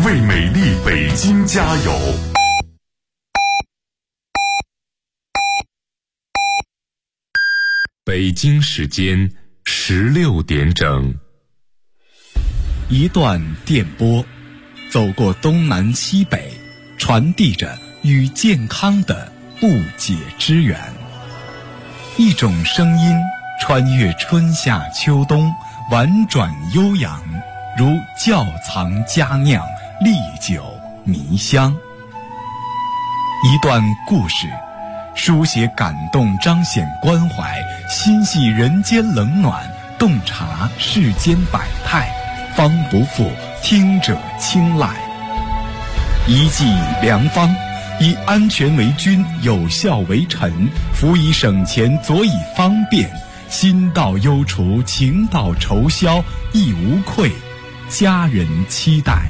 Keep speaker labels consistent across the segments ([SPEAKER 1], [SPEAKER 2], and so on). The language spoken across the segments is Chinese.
[SPEAKER 1] 为美丽北京加油！北京时间16点整。
[SPEAKER 2] 一段电波，走过东南西北，传递着与健康的不解之缘。一种声音穿越春夏秋冬，婉转悠扬，如窖藏佳酿，历久弥香。一段故事，书写感动，彰显关怀，心系人间冷暖，洞察世间百态，方不负听者青睐。一剂良方，以安全为君，有效为臣，辅以省钱，佐以方便，心到忧除，情到愁消，亦无愧，家人期待。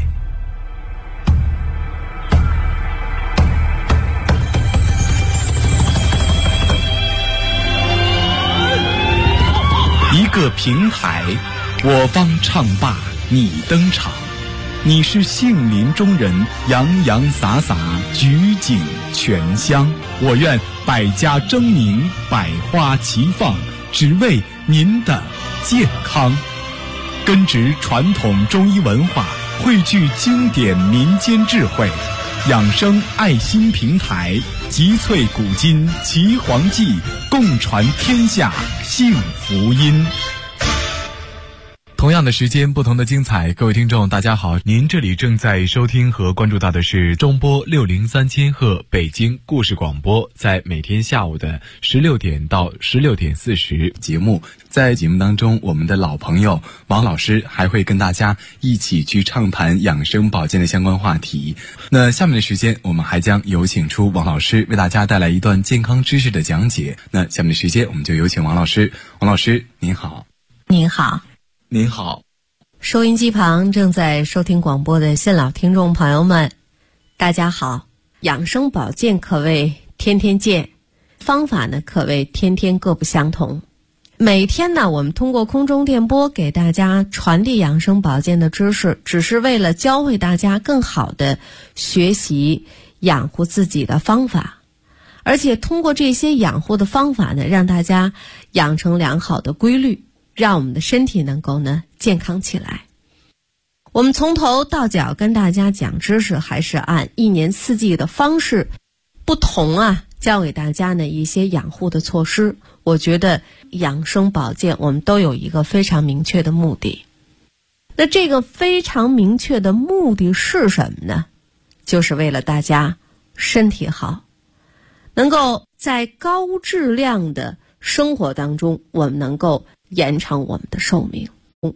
[SPEAKER 2] 一个平台，我方唱罢你登场，你是杏林中人，洋洋洒洒，举景全香。我愿百家争鸣，百花齐放，只为您的健康。根植传统中医文化，汇聚经典民间智慧，养生爱心平台，集萃古今岐黄记，共传天下幸福音。同样的时间，不同的精彩。各位听众大家好，您这里正在收听和关注到的是中波603千赫北京故事广播，在每天下午的16点到16点40节目。在节目当中，我们的老朋友王老师还会跟大家一起去畅谈养生保健的相关话题。那下面的时间，我们还将有请出王老师为大家带来一段健康知识的讲解。那下面的时间，我们就有请王老师。王老师您好。
[SPEAKER 3] 您好。
[SPEAKER 2] 您好，
[SPEAKER 3] 收音机旁正在收听广播的新老听众朋友们，大家好。养生保健可谓天天见，方法呢可谓天天各不相同。每天呢，我们通过空中电波给大家传递养生保健的知识，只是为了教会大家更好的学习养护自己的方法，而且通过这些养护的方法呢，让大家养成良好的规律，让我们的身体能够呢健康起来。我们从头到脚跟大家讲知识，还是按一年四季的方式不同啊，教给大家呢一些养护的措施。我觉得养生保健我们都有一个非常明确的目的。那这个非常明确的目的是什么呢？就是为了大家身体好，能够在高质量的生活当中，我们能够延长我们的寿命，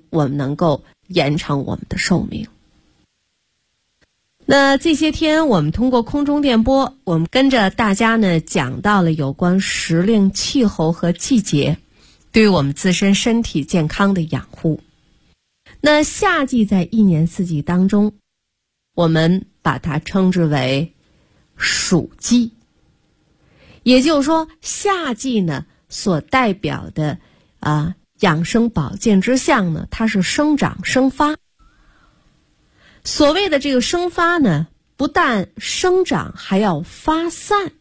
[SPEAKER 3] 那这些天我们通过空中电波，我们跟着大家呢讲到了有关时令、气候和季节对于我们自身身体健康的养护。那夏季在一年四季当中，我们把它称之为暑季，也就是说夏季呢所代表的养生保健之象呢，它是生长生发。所谓的这个生发呢，不但生长，还要发散。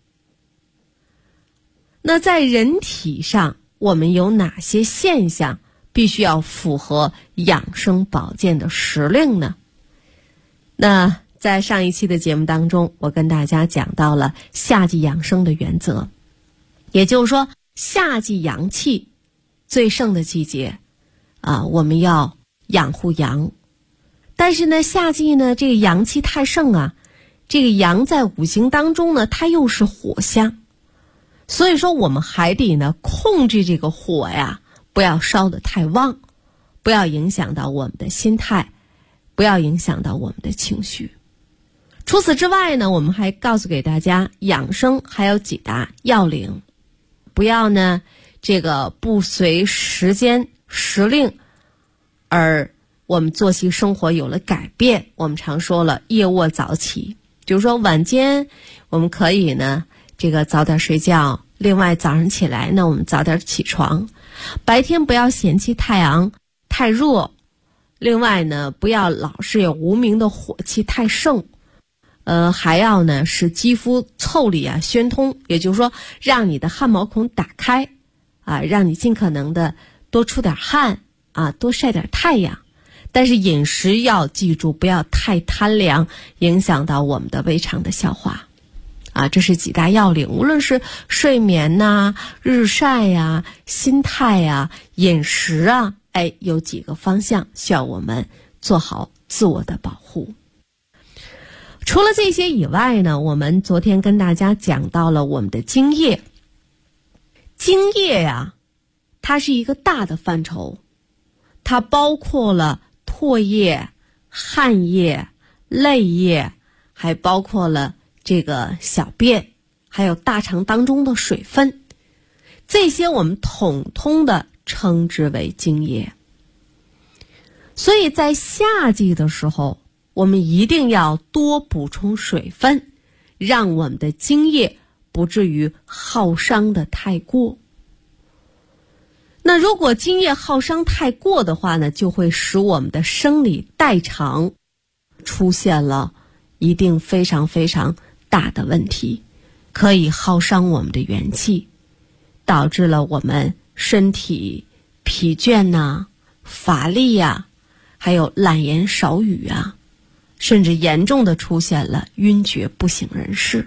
[SPEAKER 3] 那在人体上，我们有哪些现象必须要符合养生保健的时令呢？那在上一期的节目当中，我跟大家讲到了夏季养生的原则，也就是说夏季阳气最盛的季节我们要养护阳。但是呢，夏季呢这个阳气太盛啊，这个阳在五行当中呢它又是火象，所以说我们还得呢控制这个火呀，不要烧得太旺，不要影响到我们的心态，不要影响到我们的情绪。除此之外呢，我们还告诉给大家养生还有几大要领，不要呢这个不随时间时令而我们作息生活有了改变。我们常说了夜卧早起，就是说晚间我们可以呢这个早点睡觉，另外早上起来呢我们早点起床，白天不要嫌弃太阳太热， 另外呢，不要老是有无名的火气太盛，还要呢使肌肤腠理啊宣通，也就是说让你的汗毛孔打开啊，让你尽可能的多出点汗啊，多晒点太阳。但是饮食要记住，不要太贪凉，影响到我们的胃肠的消化啊，这是几大要领。无论是睡眠呐、日晒呀、心态呀、饮食啊，有几个方向需要我们做好自我的保护。除了这些以外呢，我们昨天跟大家讲到了我们的精液。精液呀，它是一个大的范畴，它包括了唾液、汗液、泪液，还包括了这个小便，还有大肠当中的水分，这些我们统统的称之为精液。所以在夏季的时候，我们一定要多补充水分，让我们的精液不至于耗伤的太过。那如果精液耗伤太过的话呢，就会使我们的生理代偿出现了一定非常非常大的问题，可以耗伤我们的元气，导致了我们身体疲倦呐、乏力呀、还有懒言少语啊，甚至严重的出现了晕厥不省人事。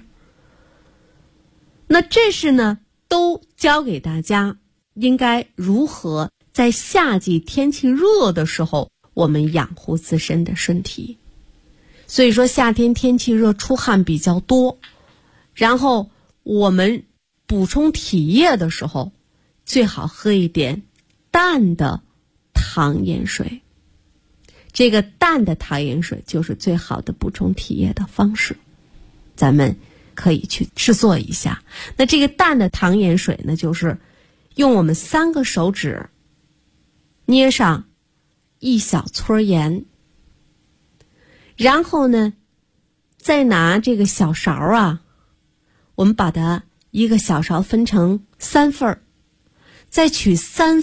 [SPEAKER 3] 那这是呢，都教给大家应该如何在夏季天气热的时候，我们养护自身的身体。所以说夏天天气热，出汗比较多，然后我们补充体液的时候，最好喝一点淡的糖盐水。这个淡的糖盐水就是最好的补充体液的方式，咱们可以去制作一下。那这个淡的糖盐水呢，就是用我们3个手指捏上1小撮盐，然后呢再拿这个小勺啊，我们把它一个小勺分成3份，再取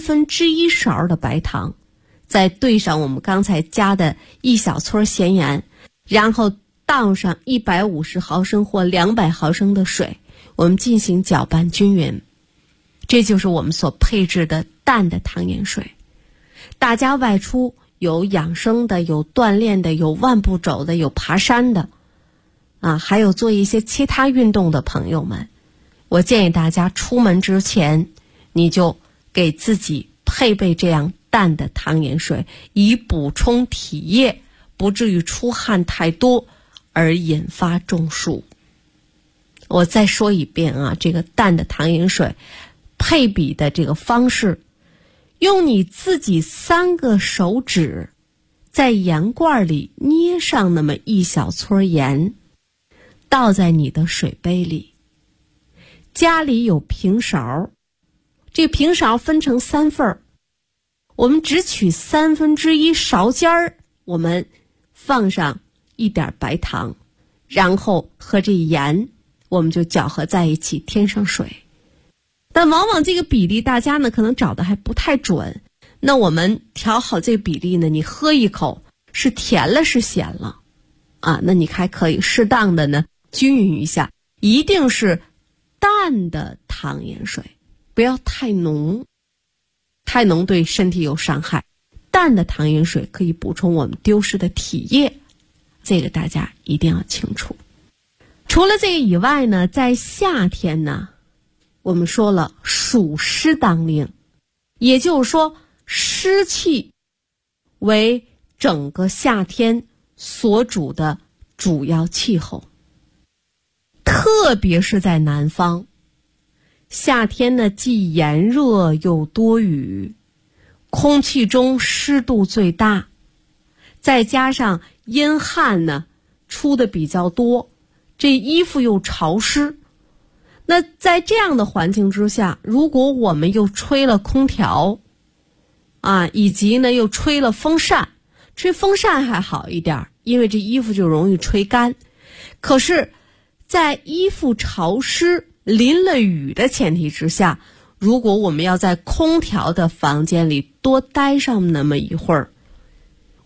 [SPEAKER 3] 1/3勺的白糖，再兑上我们刚才加的1小撮咸盐，然后倒上150毫升或200毫升的水，我们进行搅拌均匀。这就是我们所配置的淡的糖盐水。大家外出有养生的，有锻炼的，有万步走的，有爬山的啊，还有做一些其他运动的朋友们，我建议大家出门之前，你就给自己配备这样淡的糖盐水，以补充体液，不至于出汗太多而引发中暑。我再说一遍啊，这个淡的糖盐水配比的这个方式，用你自己3个手指在盐罐里捏上那么1小撮盐，倒在你的水杯里。家里有平勺，这个平勺分成3份，我们只取1/3勺尖儿，我们放上一点白糖，然后和这盐我们就搅和在一起，添上水。但往往这个比例大家呢可能找的还不太准，那我们调好这个比例呢，你喝一口是甜了是咸了啊？那你还可以适当的呢均匀一下，一定是淡的糖盐水，不要太浓，太浓对身体有伤害。淡的糖盐水可以补充我们丢失的体液，这个大家一定要清楚。除了这个以外呢，在夏天呢，我们说了暑湿当令，也就是说湿气为整个夏天所主的主要气候。特别是在南方，夏天呢既炎热又多雨，空气中湿度最大，再加上阴汗呢出的比较多，这衣服又潮湿。那在这样的环境之下，如果我们又吹了空调啊，以及呢又吹了风扇，吹风扇还好一点，因为这衣服就容易吹干。可是在衣服潮湿淋了雨的前提之下，如果我们要在空调的房间里多待上那么一会儿，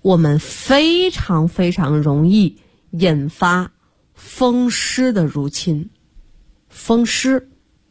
[SPEAKER 3] 我们非常非常容易引发风湿的入侵。风湿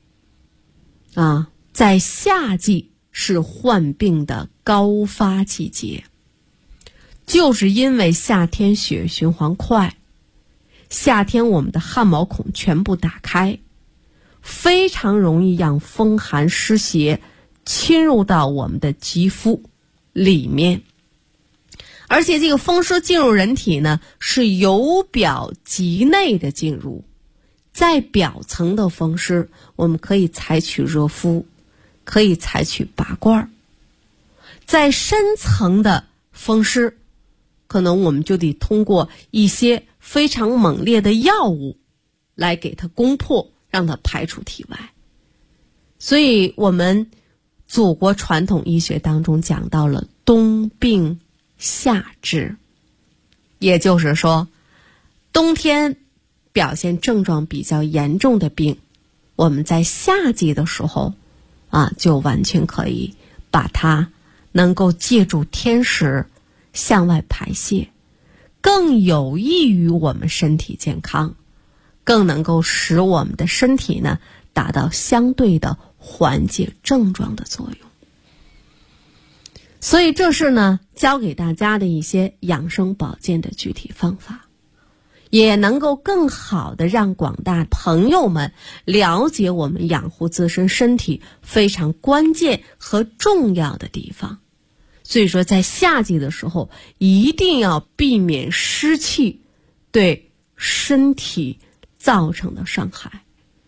[SPEAKER 3] 在夏季是患病的高发季节，就是因为夏天血液循环快，夏天我们的汗毛孔全部打开，非常容易让风寒湿邪侵入到我们的肌肤里面。而且这个风湿进入人体呢，是由表及内的进入。在表层的风湿，我们可以采取热敷，可以采取拔罐；在深层的风湿，可能我们就得通过一些非常猛烈的药物来给它攻破，让它排出体外。所以我们祖国传统医学当中讲到了冬病夏治，也就是说，冬天表现症状比较严重的病，我们在夏季的时候就完全可以把它能够借助天时向外排泄，更有益于我们身体健康，更能够使我们的身体呢达到相对的缓解症状的作用。所以这是呢教给大家的一些养生保健的具体方法，也能够更好的让广大朋友们了解我们养护自身身体非常关键和重要的地方。所以说在夏季的时候一定要避免湿气对身体造成的伤害。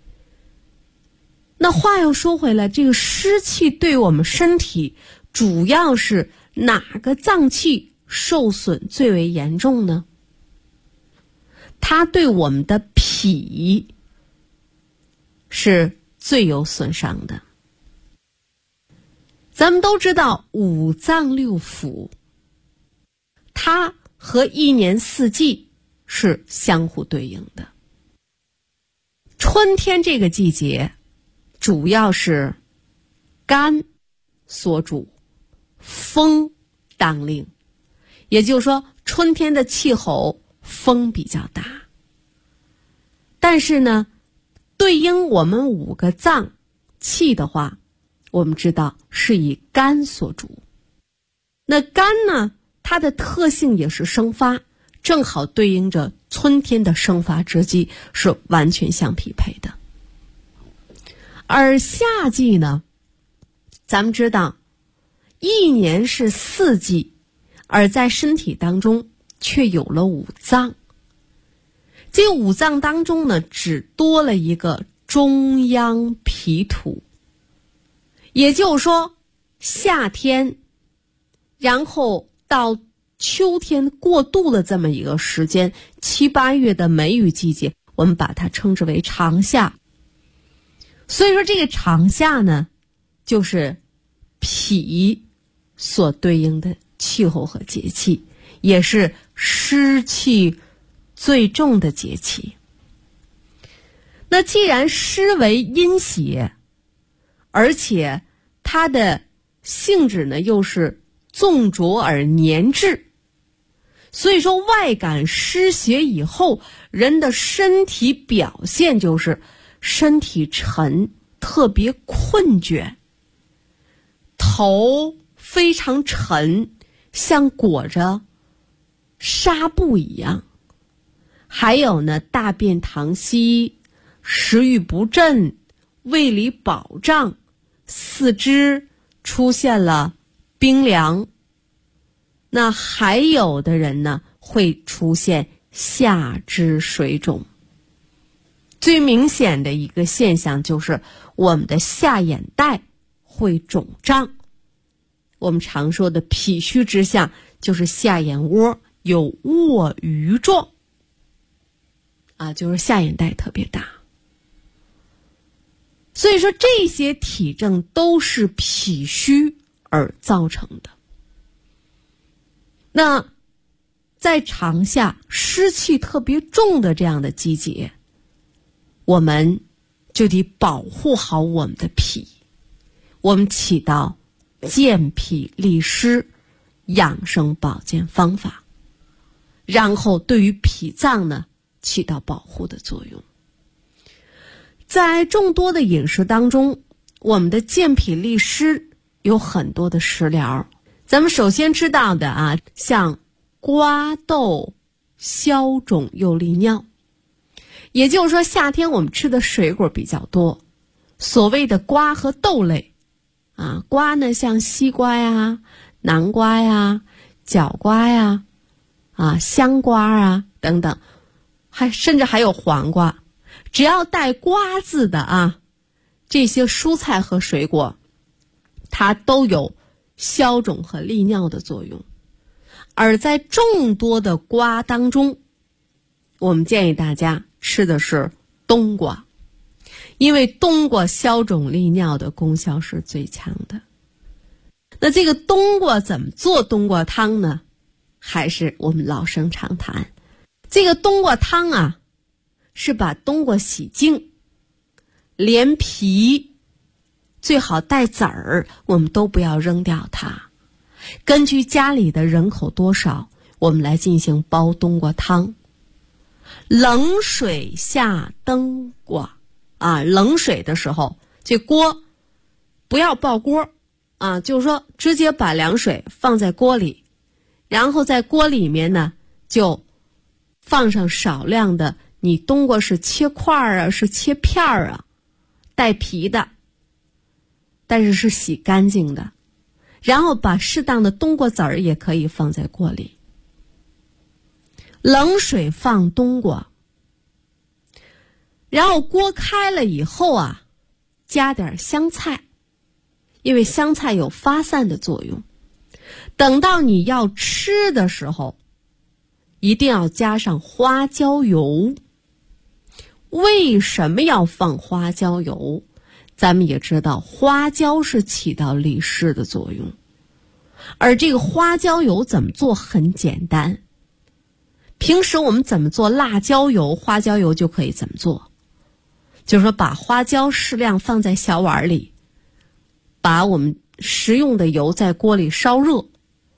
[SPEAKER 3] 那话又说回来，这个湿气对我们身体主要是哪个脏器受损最为严重呢？它对我们的脾是最有损伤的。咱们都知道五脏六腑，它和一年四季是相互对应的。春天这个季节主要是肝所主，风当令，也就是说春天的气候风比较大。但是呢，对应我们5个脏气的话，我们知道是以肝所主。那肝呢，它的特性也是生发，正好对应着春天的生发之机，是完全相匹配的。而夏季呢，咱们知道一年是4季，而在身体当中却有了5脏。这5脏当中呢，只多了一个中央脾土。也就是说，夏天，然后到秋天过渡的这么一个时间，7、8月的梅雨季节，我们把它称之为长夏。所以说这个长夏呢，就是脾所对应的气候和节气，也是湿气最重的节气。那既然湿为阴邪，而且它的性质呢又是纵浊而黏滞，所以说外感湿邪以后，人的身体表现就是身体沉，特别困倦，头非常沉，像裹着纱布一样。还有呢，大便溏稀，食欲不振，胃里饱胀，四肢出现了冰凉。那还有的人呢，会出现下肢水肿。最明显的一个现象就是我们的下眼袋会肿胀。我们常说的脾虚之象就是下眼窝有卧鱼状就是下眼袋特别大。所以说这些体症都是脾虚而造成的。那在长夏湿气特别重的这样的季节，我们就得保护好我们的脾，我们起到健脾利湿、 养生保健方法，然后对于脾脏呢起到保护的作用。在众多的饮食当中，我们的健脾利湿有很多的食疗。咱们首先知道的啊，像瓜豆消肿又利尿，也就是说夏天我们吃的水果比较多，所谓的瓜和豆类啊，瓜呢像西瓜呀、南瓜呀、角瓜呀、香瓜啊等等，甚至还有黄瓜，只要带瓜字的啊，这些蔬菜和水果，它都有消肿和利尿的作用。而在众多的瓜当中，我们建议大家吃的是冬瓜，因为冬瓜消肿利尿的功效是最强的。那这个冬瓜怎么做冬瓜汤呢？还是我们老生常谈，这个冬瓜汤啊，是把冬瓜洗净，连皮最好带籽儿，我们都不要扔掉它。根据家里的人口多少，我们来进行煲冬瓜汤。冷水下冬瓜啊，冷水的时候，这锅不要爆锅啊，就是说直接把凉水放在锅里，然后在锅里面呢就放上少量的，你冬瓜是切块啊，是切片啊，带皮的，但是是洗干净的，然后把适当的冬瓜籽儿也可以放在锅里。冷水放冬瓜，然后锅开了以后啊，加点香菜，因为香菜有发散的作用。等到你要吃的时候，一定要加上花椒油。为什么要放花椒油？咱们也知道花椒是起到利湿的作用，而这个花椒油怎么做很简单，平时我们怎么做辣椒油，花椒油就可以怎么做，就是说把花椒适量放在小碗里，把我们食用的油在锅里烧热，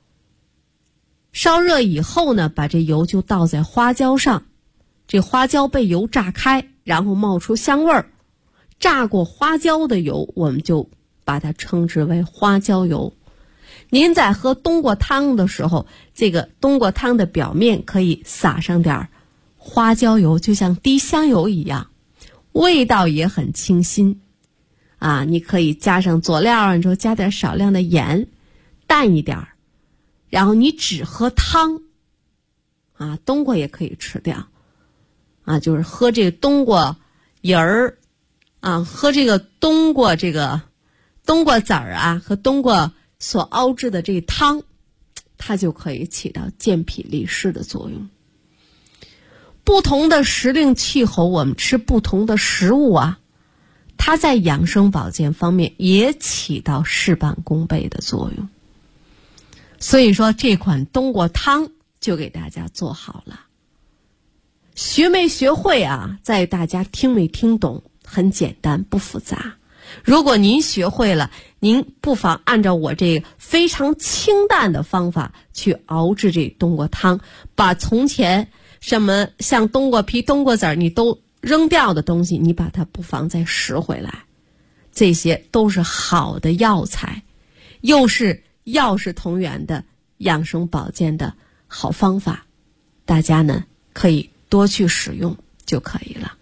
[SPEAKER 3] 烧热以后呢，把这油就倒在花椒上，这花椒被油炸开，然后冒出香味儿，炸过花椒的油我们就把它称之为花椒油。您在喝冬瓜汤的时候，这个冬瓜汤的表面可以撒上点花椒油，就像滴香油一样，味道也很清新啊。你可以加上佐料啊，你说加点少量的盐，淡一点，然后你只喝汤啊，冬瓜也可以吃掉啊，就是喝这个冬瓜仁儿啊，喝这个冬瓜籽儿啊和冬瓜所熬制的这个汤，它就可以起到健脾利湿的作用。不同的时令气候，我们吃不同的食物啊，它在养生保健方面也起到事半功倍的作用。所以说这款冬瓜汤就给大家做好了。学没学会啊，在大家听没听懂，很简单不复杂。如果您学会了，您不妨按照我这个非常清淡的方法去熬制这冬瓜汤，把从前什么像冬瓜皮、冬瓜籽儿你都扔掉的东西，你把它不妨再拾回来。这些都是好的药材，又是药食同源的养生保健的好方法，大家呢可以多去使用就可以了。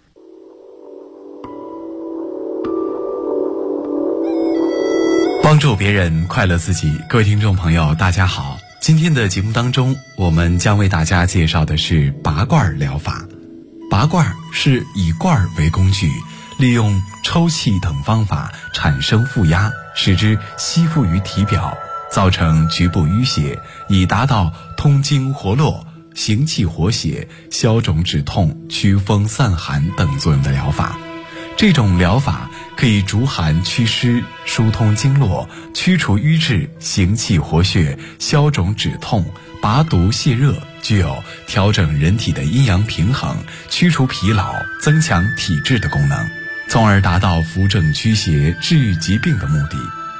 [SPEAKER 2] 帮助别人，快乐自己。各位听众朋友大家好，今天的节目当中，我们将为大家介绍的是拔罐疗法。拔罐是以罐为工具，利用抽气等方法产生负压，使之吸附于体表，造成局部淤血，以达到通经活络、行气活血、消肿止痛、祛风散寒等作用的疗法。这种疗法可以逐寒祛湿、疏通经络、驱除瘀滞、行气活血、消肿止痛、拔毒泻热，具有调整人体的阴阳平衡、驱除疲劳、增强体质的功能，从而达到扶正驱邪、治愈疾病的目的。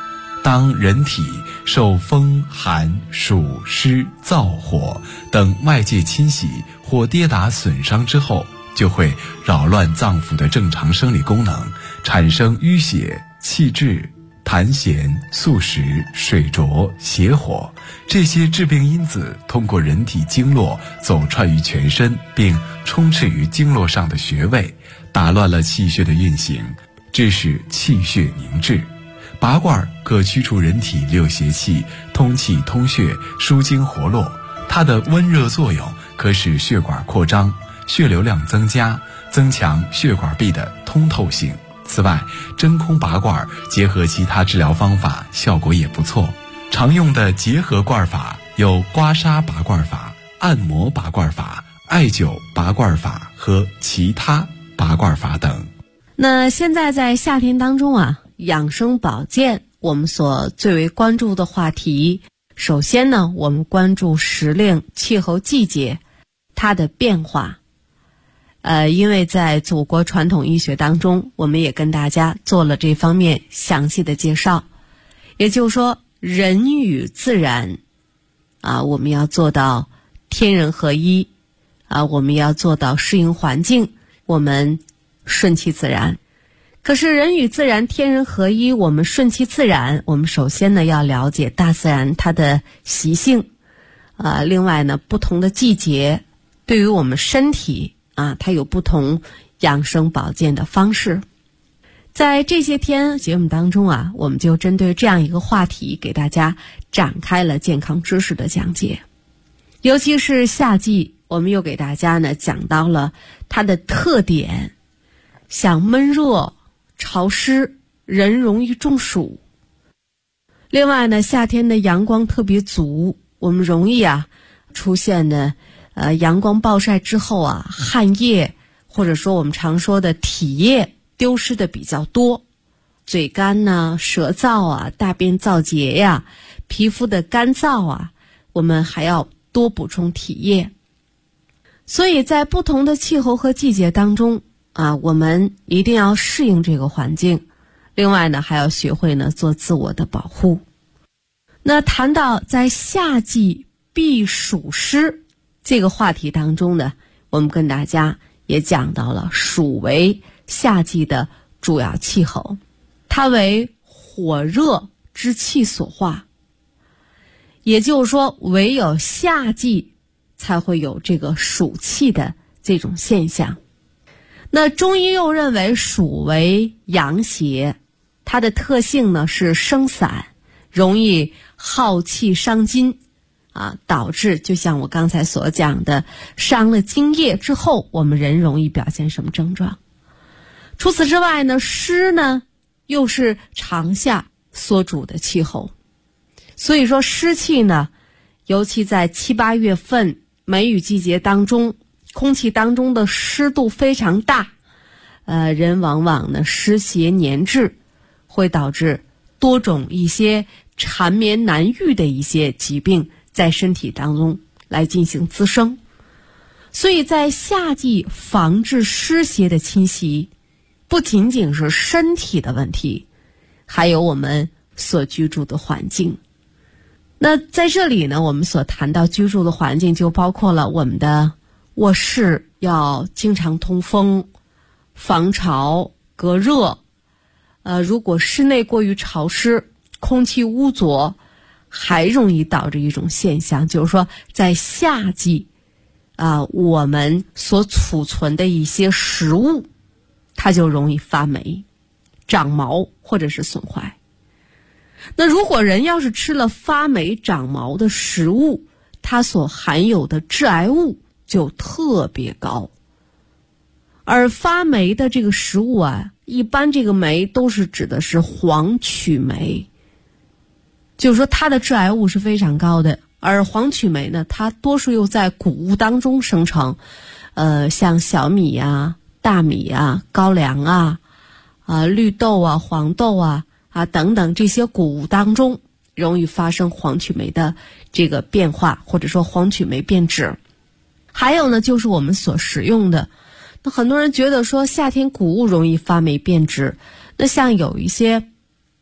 [SPEAKER 2] 当人体受风寒暑湿燥火等外界侵袭或跌打损伤之后，就会扰乱脏腑的正常生理功能，产生淤血、气滞、痰涎、宿食、水浊、邪火，这些致病因子通过人体经络走串于全身，并充斥于经络上的穴位，打乱了气血的运行，致使气血凝滞。拔罐可驱除人体六邪气，通气通血，舒经活络。它的温热作用可使血管扩张，血流量增加，增强血管壁的通透性。此外，真空拔罐结合其他治疗方法，效果也不错。常用的结合罐法有刮痧拔罐法、按摩拔罐法、艾灸拔罐法和其他拔罐法等。
[SPEAKER 3] 那现在在夏天当中啊，养生保健我们所最为关注的话题，首先呢，我们关注时令、气候、季节它的变化。因为在祖国传统医学当中，我们也跟大家做了这方面详细的介绍。也就是说，人与自然我们要做到天人合一我们要做到适应环境，我们顺其自然。可是人与自然天人合一，我们顺其自然，我们首先呢要了解大自然它的习性另外呢，不同的季节对于我们身体它有不同养生保健的方式。在这些天节目当中我们就针对这样一个话题给大家展开了健康知识的讲解。尤其是夏季，我们又给大家呢讲到了它的特点，像闷热、潮湿，人容易中暑。另外呢，夏天的阳光特别足，我们容易出现呢阳光暴晒之后汗液或者说我们常说的体液丢失的比较多，嘴干舌燥大便燥结皮肤的干燥我们还要多补充体液。所以在不同的气候和季节当中我们一定要适应这个环境，另外呢还要学会呢做自我的保护。那谈到在夏季避暑湿这个话题当中呢，我们跟大家也讲到了暑为夏季的主要气候，它为火热之气所化，也就是说唯有夏季才会有这个暑气的这种现象。那中医又认为暑为阳邪，它的特性呢是生散，容易耗气伤筋导致就像我刚才所讲的，伤了津液之后，我们人容易表现什么症状。除此之外呢，湿呢又是长夏所主的气候，所以说湿气呢，尤其在7、8月份梅雨季节当中，空气当中的湿度非常大，人往往呢湿邪粘滞，会导致多种一些缠绵难愈的一些疾病在身体当中来进行滋生。所以在夏季防治湿邪的侵袭，不仅仅是身体的问题，还有我们所居住的环境。那在这里呢，我们所谈到居住的环境就包括了我们的卧室要经常通风，防潮隔热。如果室内过于潮湿，空气污浊，还容易导致一种现象，就是说在夏季我们所储存的一些食物，它就容易发霉、长毛或者是损坏。那如果人要是吃了发霉长毛的食物，它所含有的致癌物就特别高。而发霉的这个食物一般这个霉都是指的是黄曲霉，就是说它的致癌物是非常高的。而黄曲霉呢，它多数又在谷物当中生成，像小米大米高粱绿豆黄豆等等这些谷物当中容易发生黄曲霉的这个变化，或者说黄曲霉变质。还有呢，就是我们所食用的，那很多人觉得说夏天谷物容易发霉变质，那像有一些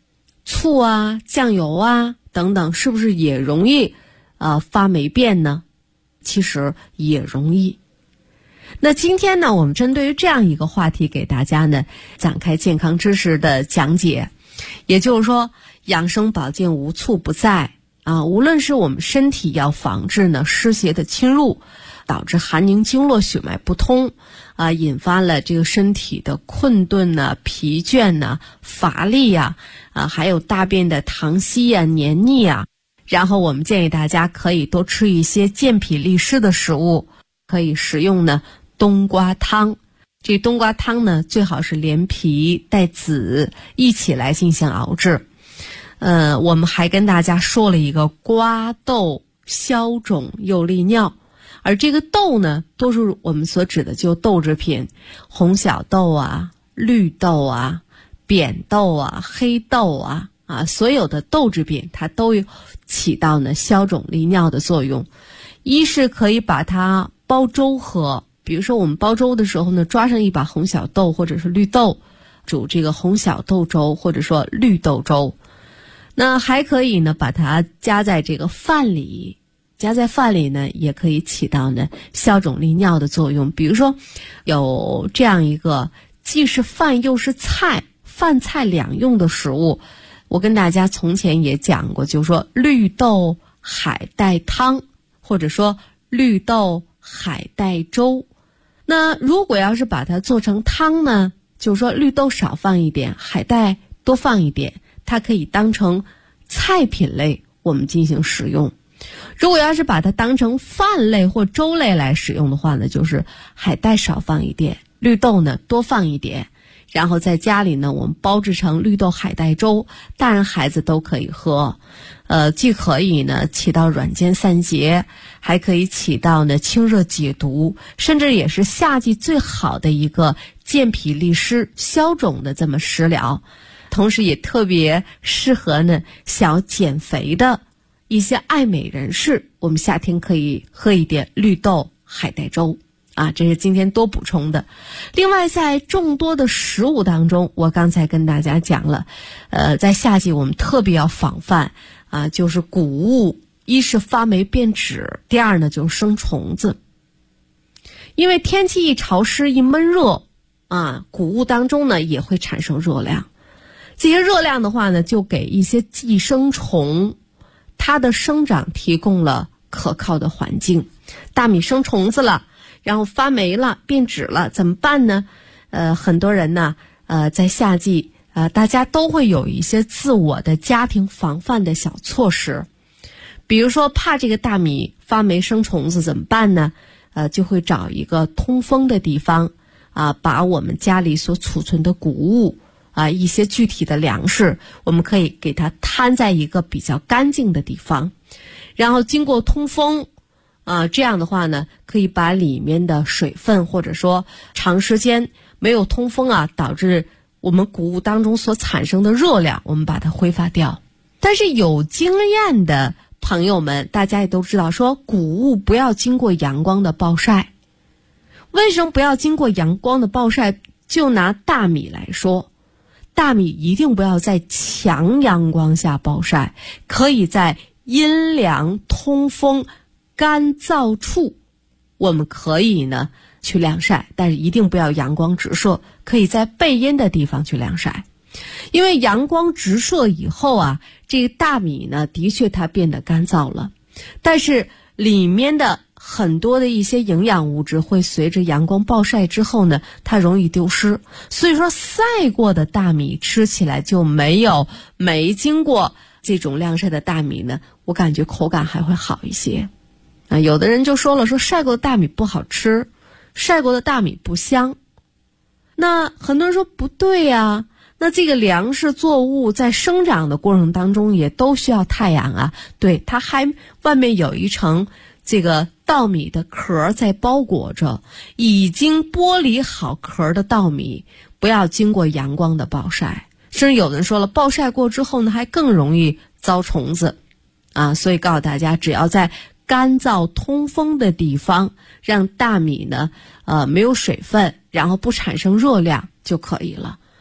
[SPEAKER 3] 醋啊、酱油啊等等，是不是也容易发霉变呢？其实也容易。那今天呢，我们针对于这样一个话题，给大家呢展开健康知识的讲解。也就是说，养生保健无处不在啊！无论是我们身体要防治呢湿邪的侵入，导致寒凝经络血脉不通啊，引发了这个身体的困顿呢、疲倦呢、乏力呀还有大便的溏稀呀、黏腻啊。然后我们建议大家可以多吃一些健脾利湿的食物，可以食用呢冬瓜汤。这冬瓜汤呢，最好是连皮带籽一起来进行熬制。我们还跟大家说了一个瓜豆消肿又利尿，而这个豆呢，都是我们所指的就豆制品，红小豆啊、绿豆啊、扁豆啊、黑豆啊所有的豆制品它都有起到呢消肿利尿的作用。一是可以把它煲粥喝。比如说我们煲粥的时候呢，抓上一把红小豆或者是绿豆，煮这个红小豆粥或者说绿豆粥。那还可以呢把它加在这个饭里，加在饭里呢也可以起到呢消肿利尿的作用。比如说有这样一个既是饭又是菜，饭菜两用的食物，我跟大家从前也讲过，就是说绿豆海带汤，或者说绿豆海带粥。那如果要是把它做成汤呢，就是说绿豆少放一点，海带多放一点，它可以当成菜品类我们进行使用。如果要是把它当成饭类或粥类来使用的话呢，就是海带少放一点，绿豆呢多放一点，然后在家里呢我们煲制成绿豆海带粥，大人孩子都可以喝。既可以呢起到软坚散结，还可以起到呢清热解毒，甚至也是夏季最好的一个健脾利湿消肿的这么食疗。同时也特别适合呢想减肥的一些爱美人士，我们夏天可以喝一点绿豆海带粥这是今天多补充的。另外在众多的食物当中，我刚才跟大家讲了在夏季我们特别要防范就是谷物，一是发霉变质，第二呢就是生虫子。因为天气一潮湿一闷热谷物当中呢也会产生热量，这些热量的话呢就给一些寄生虫它的生长提供了可靠的环境。大米生虫子了，然后发霉了变质了，怎么办呢？很多人呢在夏季大家都会有一些自我的家庭防范的小措施。比如说怕这个大米发霉生虫子怎么办呢？就会找一个通风的地方把我们家里所储存的谷物一些具体的粮食，我们可以给它摊在一个比较干净的地方，然后经过通风这样的话呢，可以把里面的水分或者说长时间没有通风导致我们谷物当中所产生的热量，我们把它挥发掉。但是有经验的朋友们，大家也都知道说谷物不要经过阳光的暴晒。为什么不要经过阳光的暴晒？就拿大米来说，大米一定不要在强阳光下暴晒，可以在阴凉通风干燥处我们可以呢去晾晒，但是一定不要阳光直射，可以在背阴的地方去晾晒。因为阳光直射以后这个大米呢的确它变得干燥了，但是里面的很多的一些营养物质会随着阳光暴晒之后呢它容易丢失，所以说晒过的大米吃起来就没经过这种晾晒的大米呢，我感觉口感还会好一些。有的人就说了，说晒过的大米不好吃，晒过的大米不香。那很多人说不对那这个粮食作物在生长的过程当中也都需要太阳对，它还外面有一层这个稻米的壳在包裹着，已经剥离好壳的稻米不要经过阳光的暴晒，甚至有人说了，暴晒过之后呢还更容易遭虫子所以告诉大家，只要在干燥通风的地方，让大米呢没有水分，然后不产生热量就可以了。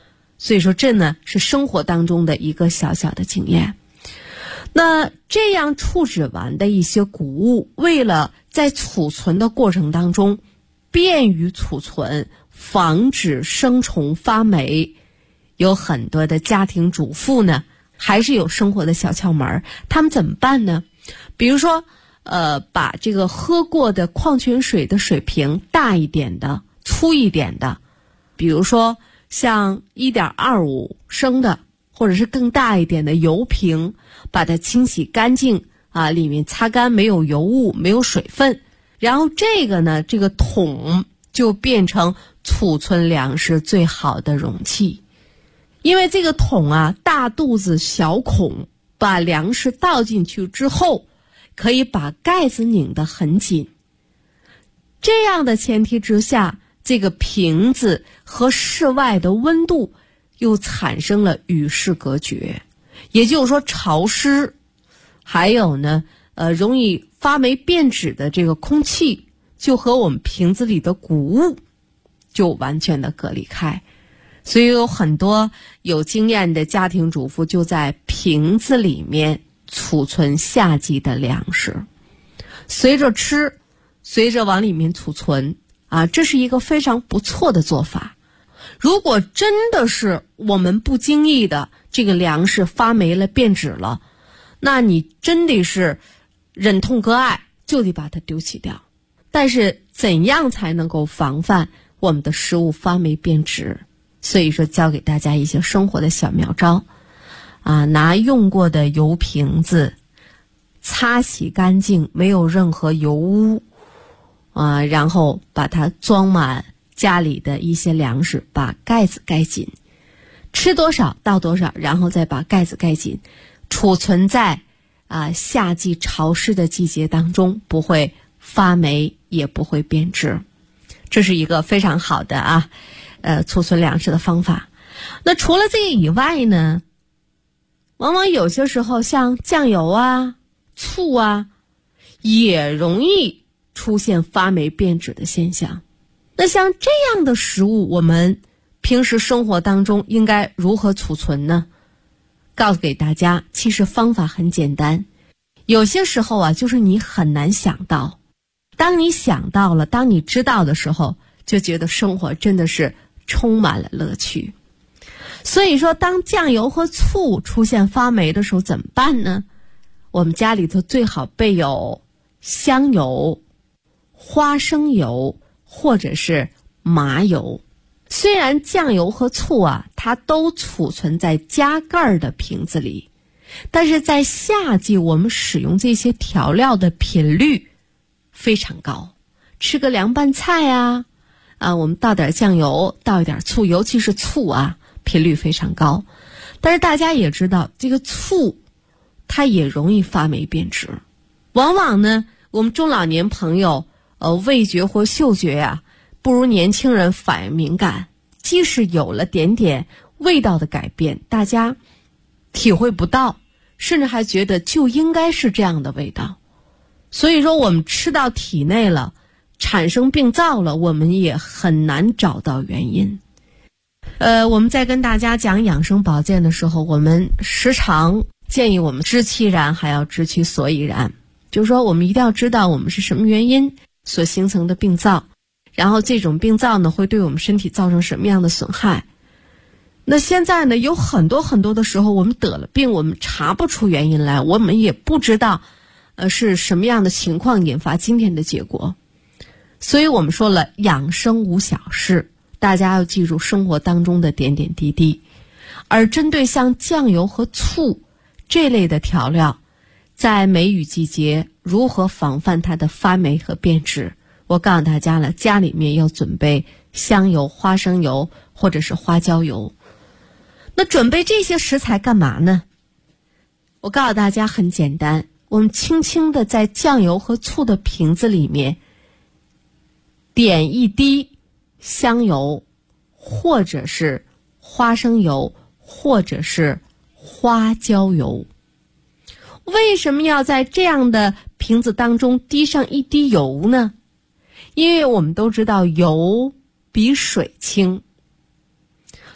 [SPEAKER 3] 所以说这呢是生活当中的一个小小的经验。那这样处置完的一些谷物，为了在储存的过程当中便于储存，防止生虫发霉，有很多的家庭主妇呢还是有生活的小窍门。他们怎么办呢？比如说把这个喝过的矿泉水的水瓶，大一点的粗一点的，比如说像 1.25 升的或者是更大一点的油瓶，把它清洗干净里面擦干，没有油污没有水分，然后这个桶就变成储存粮食最好的容器。因为这个桶大肚子小孔，把粮食倒进去之后可以把盖子拧得很紧，这样的前提之下，这个瓶子和室外的温度又产生了与世隔绝，也就是说潮湿，还有呢容易发霉变质的这个空气就和我们瓶子里的谷物就完全的隔离开。所以有很多有经验的家庭主妇就在瓶子里面储存夏季的粮食，随着吃，随着往里面储存这是一个非常不错的做法。如果真的是我们不经意的这个粮食发霉了变质了，那你真的是忍痛割爱，就得把它丢弃掉。但是怎样才能够防范我们的食物发霉变质？所以说教给大家一些生活的小妙招拿用过的油瓶子擦洗干净，没有任何油污然后把它装满家里的一些粮食，把盖子盖紧，吃多少倒多少，然后再把盖子盖紧，储存在夏季潮湿的季节当中，不会发霉也不会变质。这是一个非常好的储存粮食的方法。那除了这个以外呢，往往有些时候像酱油醋也容易出现发霉变质的现象。那像这样的食物，我们平时生活当中应该如何储存呢？告诉给大家，其实方法很简单。有些时候就是你很难想到，当你想到了，当你知道的时候，就觉得生活真的是充满了乐趣。所以说当酱油和醋出现发霉的时候怎么办呢？我们家里头最好备有香油、花生油或者是麻油。虽然酱油和醋它都储存在加盖的瓶子里，但是在夏季我们使用这些调料的频率非常高。吃个凉拌菜我们倒点酱油，倒一点醋，尤其是醋频率非常高。但是大家也知道，这个醋它也容易发霉变质。往往呢，我们中老年朋友味觉或嗅觉不如年轻人反应敏感，即使有了点点味道的改变，大家体会不到，甚至还觉得就应该是这样的味道。所以说我们吃到体内了，产生病灶了，我们也很难找到原因。我们在跟大家讲养生保健的时候，我们时常建议我们知其然还要知其所以然，就是说我们一定要知道我们是什么原因所形成的病灶，然后这种病灶呢会对我们身体造成什么样的损害。那现在呢有很多很多的时候，我们得了病，我们查不出原因来，我们也不知道是什么样的情况引发今天的结果。所以我们说了，养生无小事，大家要记住生活当中的点点滴滴。而针对像酱油和醋这类的调料，在梅雨季节如何防范它的发霉和变质，我告诉大家了，家里面要准备香油、花生油或者是花椒油。那准备这些食材干嘛呢？我告诉大家很简单，我们轻轻的在酱油和醋的瓶子里面点一滴香油或者是花生油或者是花椒油。为什么要在这样的瓶子当中滴上一滴油呢？因为我们都知道油比水轻，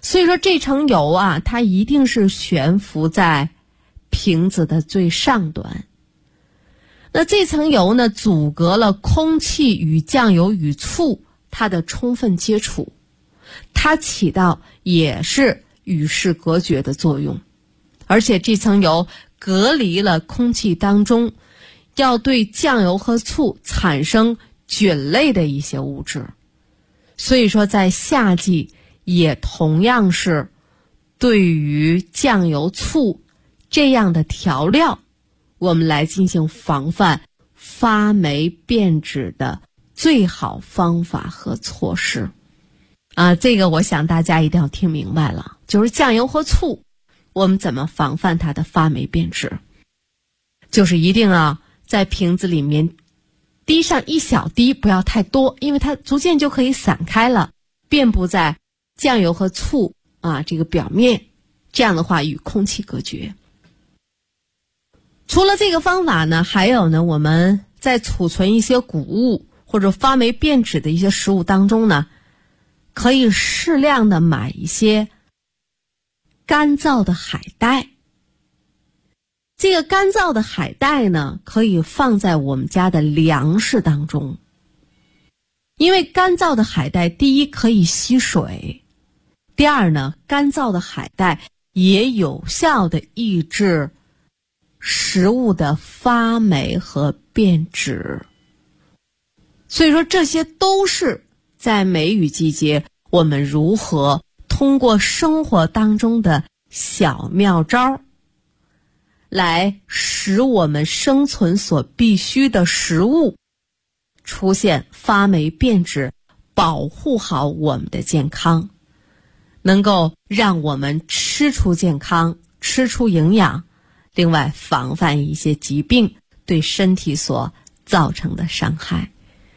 [SPEAKER 3] 所以说这层油啊，它一定是悬浮在瓶子的最上端。那这层油呢，阻隔了空气与酱油与醋它的充分接触，它起到也是与世隔绝的作用。而且这层油隔离了空气当中要对酱油和醋产生菌类的一些物质。所以说在夏季也同样是对于酱油醋这样的调料，我们来进行防范发霉变质的最好方法和措施。这个我想大家一定要听明白了，就是酱油和醋我们怎么防范它的发霉变质，就是一定要在瓶子里面滴上一小滴，不要太多，因为它逐渐就可以散开了，遍布在酱油和醋这个表面，这样的话与空气隔绝。除了这个方法呢，还有呢，我们在储存一些谷物或者发霉变质的一些食物当中呢，可以适量的买一些干燥的海带。这个干燥的海带呢，可以放在我们家的粮食当中。因为干燥的海带，第一可以吸水，第二呢，干燥的海带也有效的抑制食物的发霉和变质。所以说这些都是在梅雨季节我们如何通过生活当中的小妙招来使我们生存所必需的食物出现发霉变质，保护好我们的健康，能够让我们吃出健康，吃出营养，另外防范一些疾病对身体所造成的伤害。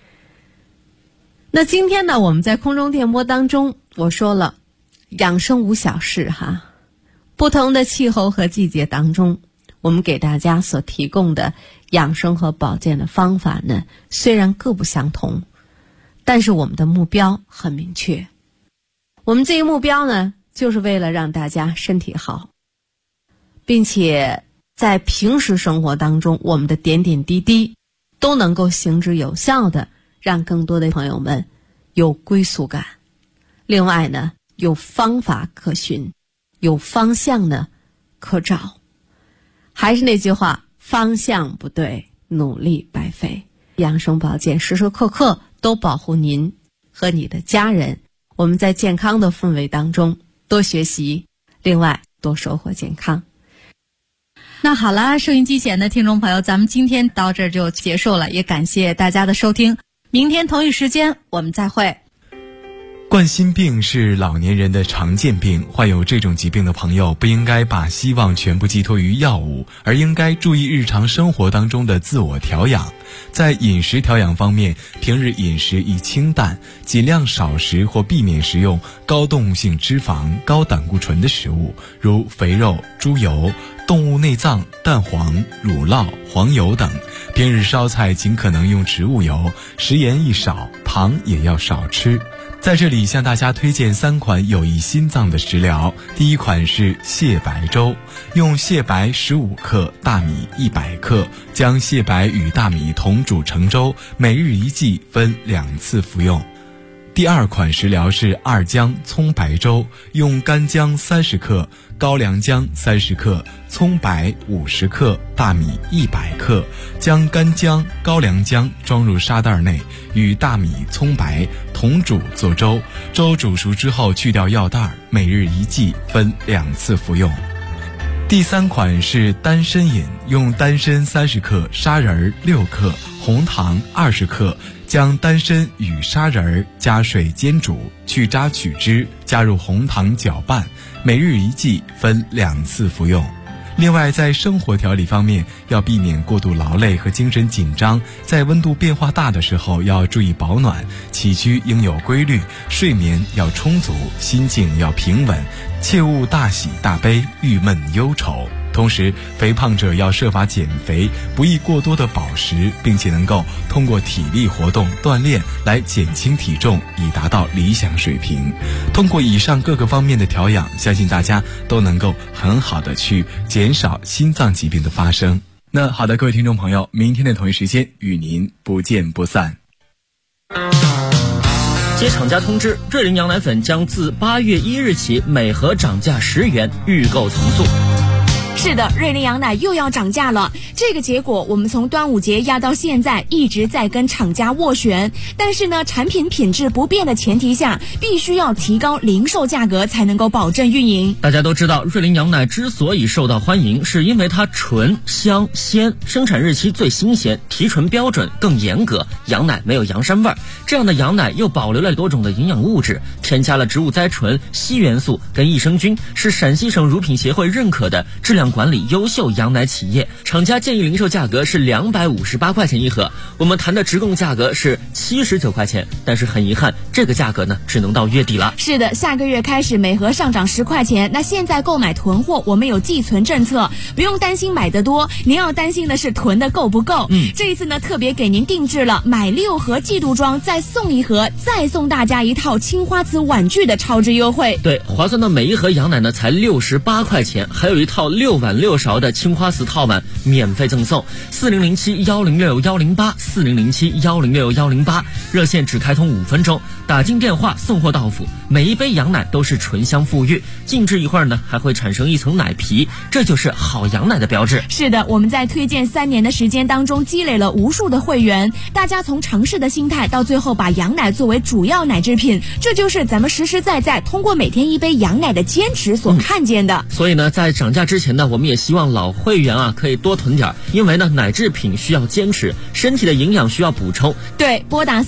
[SPEAKER 3] 那今天呢，我们在空中电波当中，我说了养生无小事哈，不同的气候和季节当中，我们给大家所提供的养生和保健的方法呢，虽然各不相同，但是我们的目标很明确。我们这个目标呢，就是为了让大家身体好，并且在平时生活当中，我们的点点滴滴都能够行之有效的让更多的朋友们有归属感。另外呢，有方法可循，有方向呢可找。还是那句话，方向不对，努力白费。养生保健时时刻刻都保护您和你的家人。我们在健康的氛围当中多学习，另外多收获健康。
[SPEAKER 4] 那好了，收音机前的听众朋友，咱们今天到这儿就结束了，也感谢大家的收听。明天同一时间我们再会。
[SPEAKER 2] 冠心病是老年人的常见病，患有这种疾病的朋友不应该把希望全部寄托于药物，而应该注意日常生活当中的自我调养。在饮食调养方面，平日饮食宜清淡，尽量少食或避免食用高动物性脂肪、高胆固醇的食物，如肥肉、猪油、动物内脏、蛋黄、乳酪、黄油等。平日烧菜尽可能用植物油，食盐宜少，糖也要少吃。在这里向大家推荐3款有益心脏的食疗。第一款是蟹白粥，用蟹白15克、大米100克，将蟹白与大米同煮成粥，每日1剂，分2次服用。第二款食疗是2姜葱白粥，用干姜30克、高粱姜30克、葱白50克、大米100克，将干姜、高粱姜装入沙袋内，与大米、葱白同煮做粥，粥煮熟之后去掉药袋，每日1剂，分2次服用。第3款是丹参饮，用丹参30克、砂仁6克、红糖20克，将丹参与砂仁加水煎煮，去渣取汁，加入红糖搅拌，每日1剂，分2次服用。另外，在生活调理方面，要避免过度劳累和精神紧张，在温度变化大的时候要注意保暖，起居应有规律，睡眠要充足，心境要平稳，切勿大喜大悲、郁闷忧愁。 同时肥胖者要设法减肥，不宜过多的饱食，并且能够通过体力活动锻炼来减轻体重，以达到理想水平。通过以上各个方面的调养，相信大家都能够很好的去减少心脏疾病的发生。那好的，各位听众朋友，明天的同一时间与您不见不散。
[SPEAKER 5] 接厂家通知，瑞麟羊奶粉将自8月1日起每盒涨价10元，预购从速。
[SPEAKER 6] 是的，瑞麟羊奶又要涨价了。这个结果我们从端午节压到现在一直在跟厂家斡旋，但是呢，产品品质不变的前提下，必须要提高零售价格才能够保证运营。
[SPEAKER 5] 大家都知道，瑞麟羊奶之所以受到欢迎，是因为它纯、香、鲜，生产日期最新鲜，提纯标准更严格，羊奶没有洋膻味儿。这样的羊奶又保留了多种的营养物质，添加了植物甾醇、硒元素跟益生菌，是陕西省乳品协会认可的质量管理优秀羊奶企业。厂家建议零售价格是258块钱一盒，我们谈的直供价格是79块钱，但是很遗憾，这个价格呢只能到月底了。
[SPEAKER 6] 是的，下个月开始每盒上涨10块钱。那现在购买囤货，我们有寄存政策，不用担心买得多，您要担心的是囤的够不够。这一次呢，特别给您定制了买6盒季度装再送1盒，再送大家一套青花瓷碗具的超值优惠。
[SPEAKER 5] 对，划算的每一盒羊奶呢才68块钱，还有一套6碗6勺的青花瓷套碗免费赠送。4007-106-108，4007-106-108，热线只开通5分钟，打进电话送货到府，每一杯羊奶都是醇香馥郁，静置一会儿呢还会产生一层奶皮，这就是好羊奶的标志。
[SPEAKER 6] 是的，我们在推荐3年的时间当中积累了无数的会员，大家从尝试的心态到最后把羊奶作为主要奶制品，这就是咱们实实在在通过每天一杯羊奶的坚持所看见的。
[SPEAKER 5] 所以呢，在涨价之前呢，我们也希望老会员啊可以多囤点，因为呢奶制品需要坚持，身体的营养需要补充。
[SPEAKER 6] 对，拨打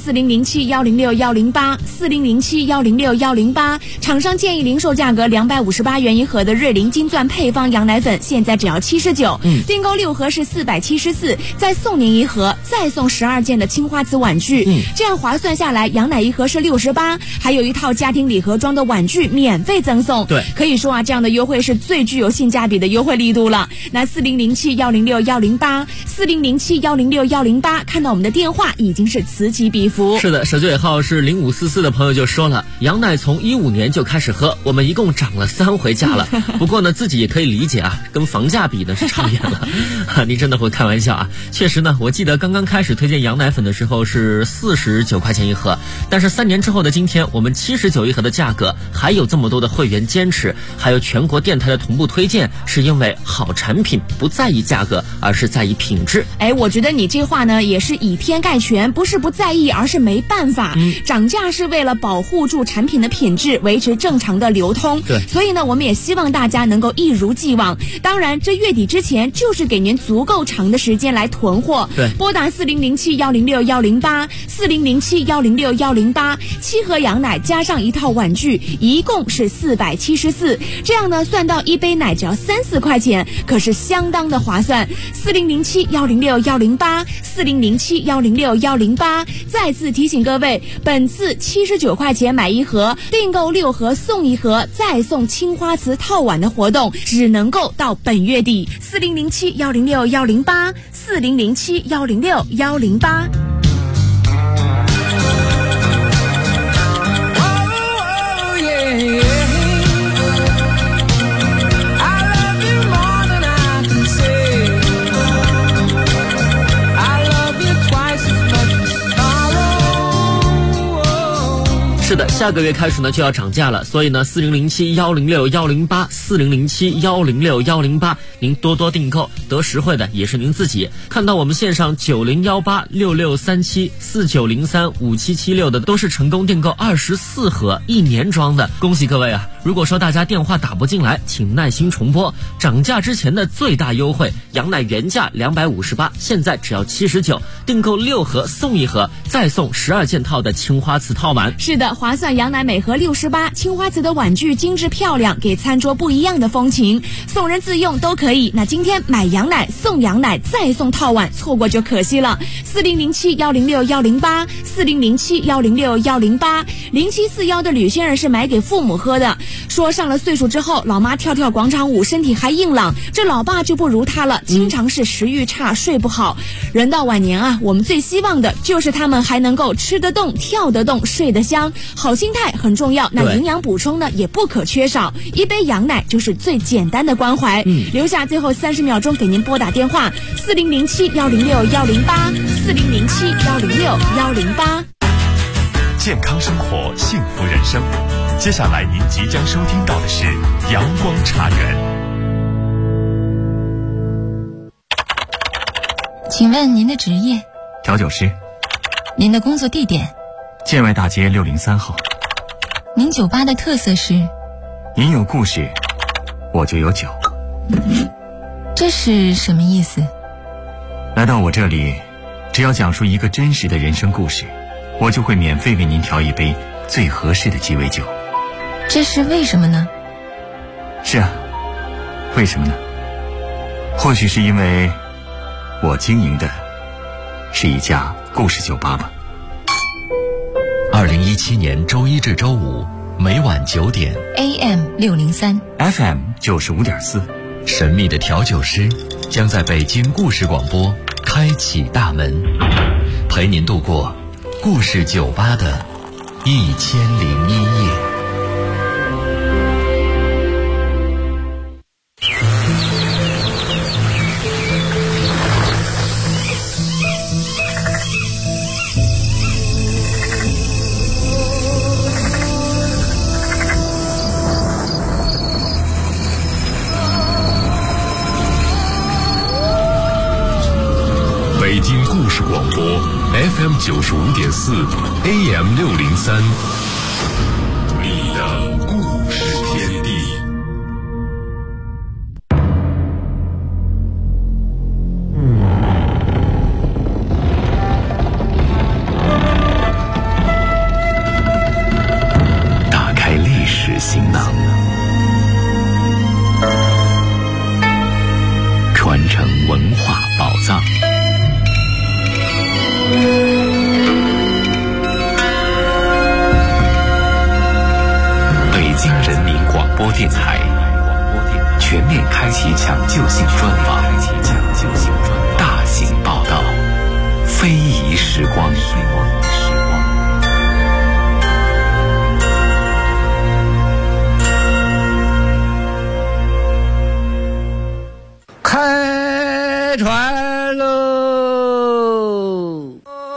[SPEAKER 6] 4007-106-108，4007-106-108，厂商建议零售价格258元一盒的瑞麟金钻配方羊奶粉，现在只要79，订购6盒是474，再送您1盒，再送12件的青花瓷碗具，这样划算下来，羊奶1盒是68，还有一套家庭礼盒装的碗具免费赠送。
[SPEAKER 5] 对，
[SPEAKER 6] 可以说啊，这样的优惠是最具有性价比的优惠力度了。那4007-106-108，4007-106-108，看到我们的电话已经是此起彼伏。
[SPEAKER 5] 是的，手机尾号是0544的朋友就说了，羊奶从15年就开始喝，我们一共涨了3回价了。不过呢，自己也可以理解啊，跟房价比呢是差远了。你真的会开玩笑啊？确实呢，我记得刚刚开始推荐羊奶粉的时候是49块钱一盒，但是3年之后的今天，我们79一盒的价格，还有这么多的会员坚持，还有全国电台的同步推荐，是因为好产品不在意价格，而是在意品质。
[SPEAKER 6] 我觉得你这话呢也是以偏概全，不是不在意，而是没办法。涨价是为了保护住产品的品质，维持正常的流通。
[SPEAKER 5] 对，
[SPEAKER 6] 所以呢，我们也希望大家能够一如既往。当然，这月底之前就是给您足够长的时间来囤货。
[SPEAKER 5] 对，
[SPEAKER 6] 拨打4007-106-108，4007-106-108，7盒羊奶加上一套碗具，一共是474。这样呢，算到一杯奶只要3-4块钱，可是相当的划算。4007-106-108，4007-106-108。再次提醒各位，本次79块钱买1盒，订购6盒送1盒，再送青花瓷套碗的活动，只能够到本月底。4007-106-108，4007-106-108。
[SPEAKER 5] 是的，下个月开始呢就要涨价了，所以呢4007-106-108，4007-106-108，您多多订购，得实惠的也是您自己。看到我们线上9018-6637-4903-5776的都是成功订购24盒1年装的，恭喜各位啊！如果说大家电话打不进来，请耐心重拨。涨价之前的最大优惠，羊奶原价258，现在只要79，订购6盒送1盒，再送12件套的青花瓷套碗。
[SPEAKER 6] 是的，划算款羊奶每盒68，青花瓷的碗具精致漂亮，给餐桌不一样的风情，送人自用都可以。那今天买羊奶送羊奶再送套碗，错过就可惜了。4007106108 4007106108 0741的吕先生是买给父母喝的，说上了岁数之后，老妈跳跳广场舞，身体还硬朗，这老爸就不如他了，经常是食欲差，睡不好。人到晚年啊，我们最希望的就是他们还能够吃得动、跳得动、睡得香，好心态很重要。那营养补充呢也不可缺少，一杯羊奶就是最简单的关怀。留下最后30秒钟给您拨打电话4007106108 4007106108。
[SPEAKER 1] 健康生活，幸福人生。接下来您即将收听到的是阳光茶园。
[SPEAKER 7] 请问您的职业？
[SPEAKER 8] 调酒师。
[SPEAKER 7] 您的工作地点？
[SPEAKER 8] 建外大街603号。
[SPEAKER 7] 您酒吧的特色是？
[SPEAKER 8] 您有故事，我就有酒。
[SPEAKER 7] 这是什么意思？
[SPEAKER 8] 来到我这里，只要讲述一个真实的人生故事，我就会免费为您调一杯最合适的鸡尾酒。
[SPEAKER 7] 这是为什么呢？
[SPEAKER 8] 是啊，为什么呢？或许是因为我经营的是一家故事酒吧吧。
[SPEAKER 9] 2017年周一至周五每晚9点
[SPEAKER 7] AM 603
[SPEAKER 8] FM 95.4，
[SPEAKER 9] 神秘的调酒师将在北京故事广播开启大门，陪您度过故事酒吧的1001夜。
[SPEAKER 1] 北京故事广播 FM 95.4 AM 603，你的故事天地。
[SPEAKER 9] 打开历史行囊，传承文化宝藏。北京人民广播电台全面开启抢救性专访，大型报道，非遗时光。
[SPEAKER 10] 开船喽！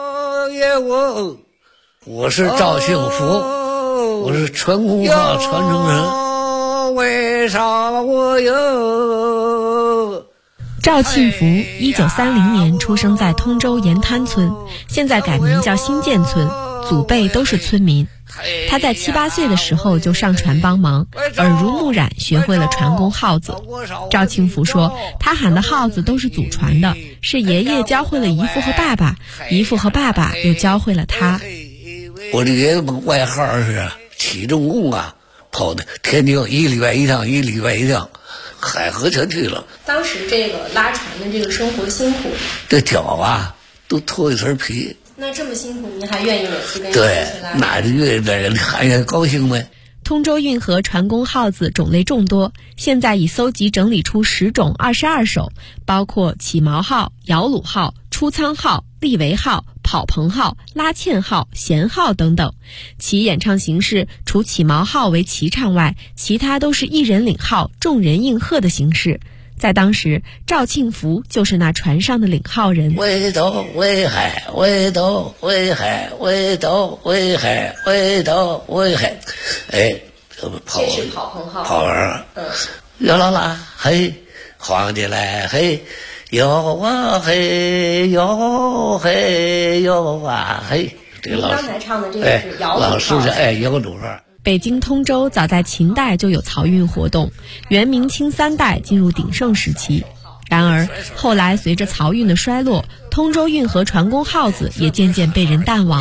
[SPEAKER 10] 我是赵庆福，我是传功号传承人。为啥我有？
[SPEAKER 3] 赵庆福1930年出生在通州沿滩村，现在改名叫新建村，祖辈都是村民。他在7、8岁的时候就上船帮忙，耳濡目染学会了传功号子。赵庆福说，他喊的号子都是祖传的，是爷爷教会了姨父和爸爸，姨父和爸爸又教会了他。
[SPEAKER 10] 我的爷爷外号是起重工啊，跑的天津1礼拜1趟，1礼拜1趟，海河全去了。
[SPEAKER 3] 当时这个拉船的这个生活辛苦，
[SPEAKER 10] 这脚啊都脱一层皮。
[SPEAKER 3] 那这么辛苦，您还愿意每次跟
[SPEAKER 10] 对，那就愿意在人看见高兴呗。
[SPEAKER 3] 通州运河传功号子种类众多，现在已搜集整理出10种22首，包括起锚号、摇橹号、出舱号、立桅号、跑棚号、拉纤号、弦号等等。其演唱形式除起锚号为齐唱外，其他都是一人领号，众人应和的形式。在当时，赵庆福就是那船上的领号人。
[SPEAKER 10] 围斗围海，围斗围海，围斗围海，围斗围海。哎，这
[SPEAKER 3] 是跑棚号。
[SPEAKER 10] 跑完，哟啦啦嘿，皇帝来嘿，哟啊嘿，哟嘿哟啊嘿。这个
[SPEAKER 3] 刚才唱的这个是摇橹号。
[SPEAKER 10] 老师是摇橹号。
[SPEAKER 3] 北京通州早在秦代就有漕运活动，元明清3代进入鼎盛时期。然而后来随着漕运的衰落，通州运河传功号子也渐渐被人淡忘了。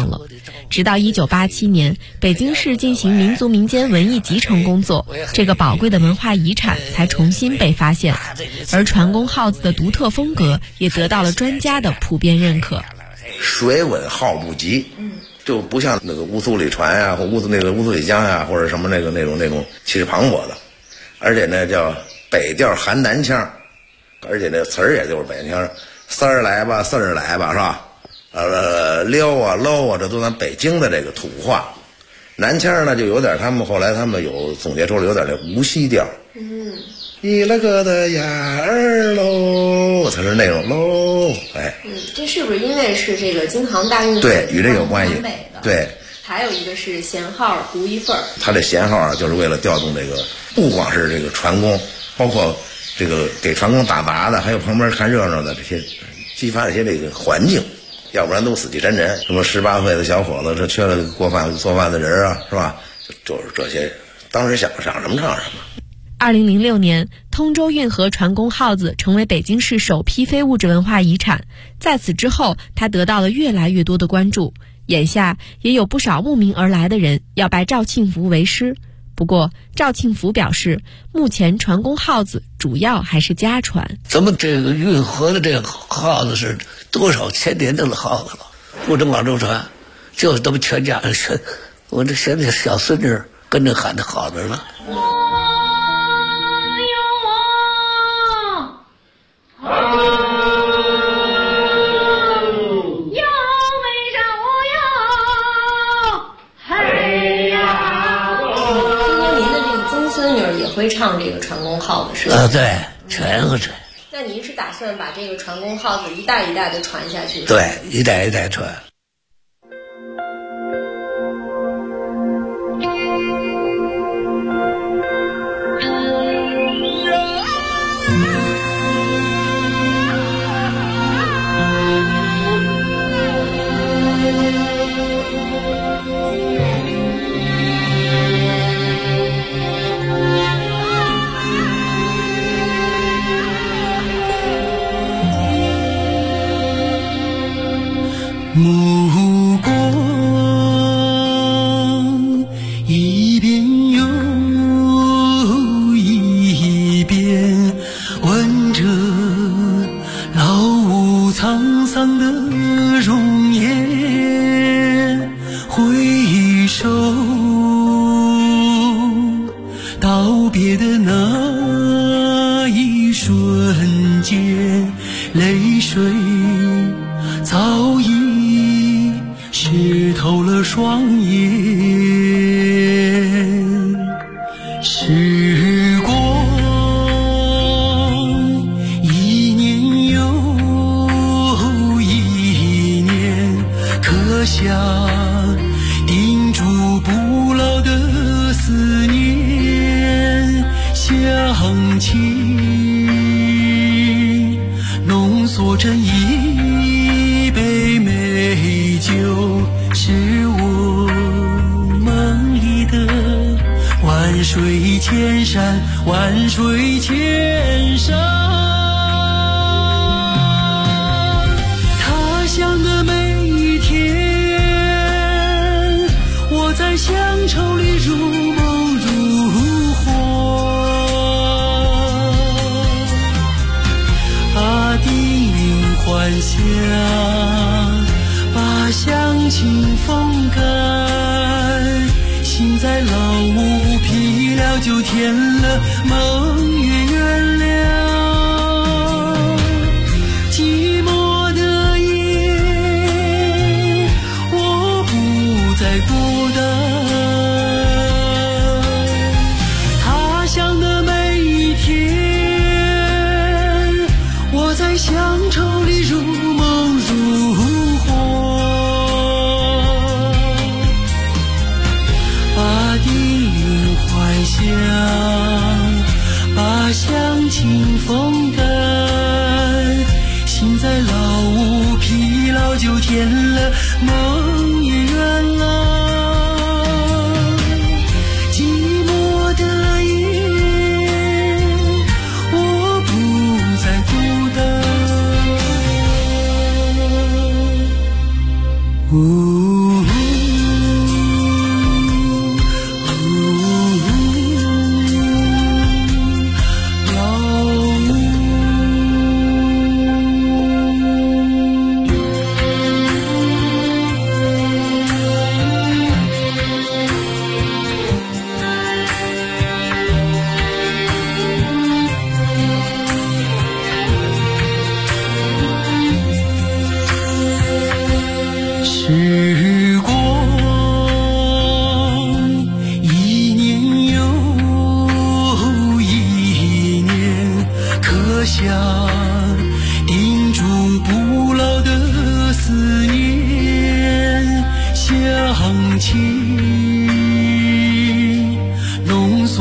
[SPEAKER 6] 直到1987年，北京市进行民族民间文艺集成工作，这个宝贵的文化遗产才重新被发现，而船工号子的独特风格也得到了专家的普遍认可。
[SPEAKER 10] 水稳号不急，就不像那个乌苏里船呀，或乌苏里江呀，或者什么那种气势磅礴的，而且呢叫北调含南腔，而且那词儿也就是北京腔，丝儿来吧，四儿来吧，是吧？溜啊搂啊，这都咱北京的这个土话。南腔呢就有点，后来他们有总结出来有点那无锡调。你那个的呀儿喽，才是那种喽，哎。
[SPEAKER 3] 这是不是因为是这个京杭大运河？
[SPEAKER 10] 对，与这有关系。对。
[SPEAKER 3] 还有一个是弦号独一份儿。他
[SPEAKER 10] 这弦号啊，就是为了调动这个，不光是这个船工，包括这个给船工打杂的，还有旁边看热闹的这些，激发这些这个环境，要不然都死气沉沉。什么18岁的小伙子，这缺了做饭的人啊，是吧？就是这些，当时想什么唱什么。
[SPEAKER 6] 2006年，通州运河船工号子成为北京市首批非物质文化遗产。在此之后，它得到了越来越多的关注。眼下也有不少慕名而来的人要拜赵庆福为师。不过，赵庆福表示，目前船工号子主要还是家传。
[SPEAKER 11] 咱们这个运河的这个号子是多少千年的号子了，不止广州船，就咱们全家人学。我这现在小孙女跟着喊的号子了。
[SPEAKER 3] 会唱这个船工号子是吧？
[SPEAKER 11] 对，全会唱。
[SPEAKER 3] 那您是打算把这个船工号子一代一代的传下去？
[SPEAKER 11] 对，一代一代传。
[SPEAKER 12] 目光一遍又一遍，闻着老屋沧桑的容颜，回首道别的那一瞬间，泪水早已湿透了双眼，时光一年又一年，刻下钉住不老的思念，乡情浓缩成一杯美酒，是我梦里的万水千山，万水千山。他乡的每一天，我在乡愁里如梦如幻。定云还乡，把乡情风干，心在老屋疲了就填了，梦也圆了。寂寞的夜，我不再孤单。他乡的每一天，我在乡愁里如梦如幻，把定云还乡，把乡情风干，心在老屋疲劳就填了，梦也圆了。寂寞的夜，我不再孤单。呜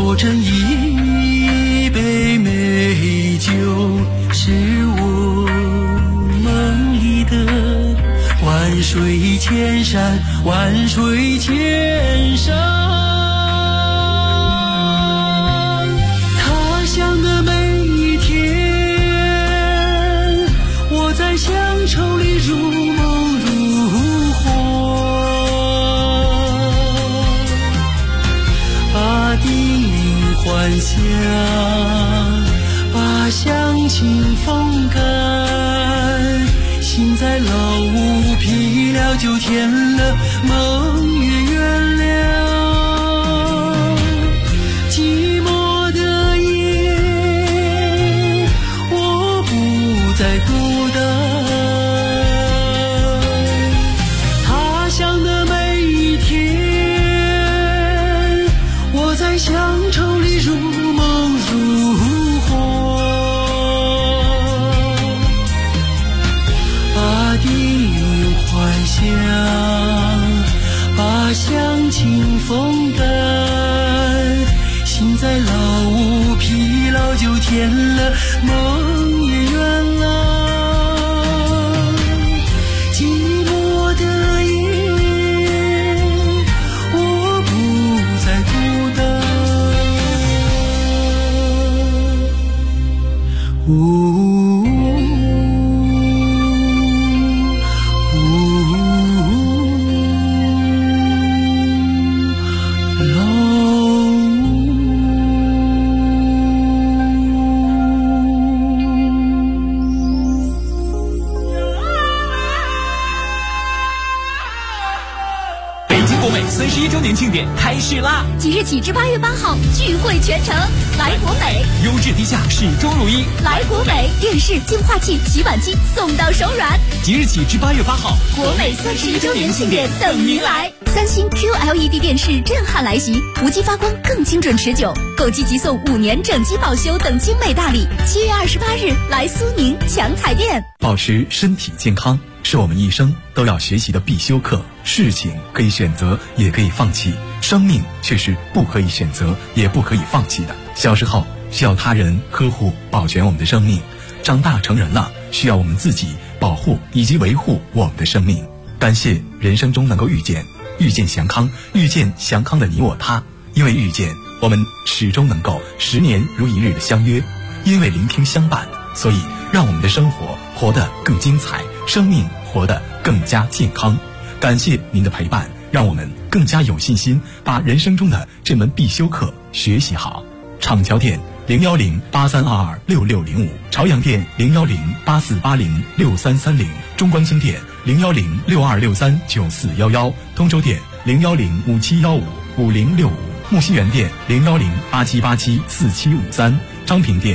[SPEAKER 12] 做成一杯美酒，是我梦里的万水千山，万水千山。他乡的每一天，我在乡愁里如梦如幻，把叮咛还乡，把乡情风干，心在老屋疲了就填了，梦也圆了。寂寞的夜，我不再孤单。他乡的每一天，我在乡愁里如梦如幻，把叮咛还乡，把乡情风干，心在老屋疲劳就填了，梦也圆了。寂寞的夜，我不再孤单。
[SPEAKER 2] 41周年庆典开始啦！
[SPEAKER 13] 即日起至8月8号，聚会全城，来国美，
[SPEAKER 2] 优质低价，始终如一。
[SPEAKER 13] 来国美，电视、净化器、洗碗机送到手软。
[SPEAKER 2] 即日起至8月8号，
[SPEAKER 13] 国美31周年庆典等您来。三星 QLED 电视震撼来袭，无机发光更精准持久，购机即送5年整机保修等精美大礼。7月28日来苏宁强彩电。
[SPEAKER 2] 保持身体健康是我们一生都要学习的必修课。事情可以选择，也可以放弃，生命却是不可以选择，也不可以放弃的。小时候需要他人呵护保全我们的生命，长大成人了需要我们自己保护以及维护我们的生命。感谢人生中能够遇见祥康，遇见祥康的你我他。因为遇见，我们始终能够10年如一日的相约；因为聆听相伴，所以让我们的生活活得更精彩，生命活得更加健康。感谢您的陪伴，让我们更加有信心把人生中的这门必修课学习好。厂桥店01083226605，朝阳店01084806330，中关村店01062639411，通州店01057155065，木樨园店01087874753，昌平店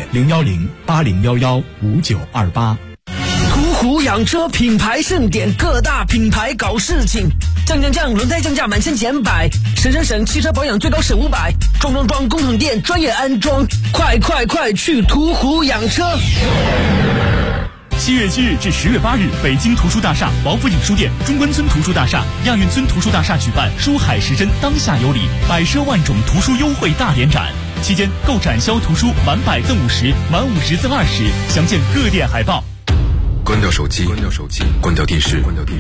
[SPEAKER 2] 01080115928。
[SPEAKER 14] 途虎养车品牌盛典，各大品牌搞事情，降，轮胎降价满1000减100，省，汽车保养最高省500，装，工厂店专业安装，快去途虎养车。
[SPEAKER 2] 7月7日至10月8日，北京图书大厦、王府井书店、中关村图书大厦、亚运村图书大厦举办书海时针当下有礼，百奢万种图书优惠大联展。期间购展销图书满100赠50，满50赠20，详见各店海报。
[SPEAKER 1] 关掉手机，关掉电视，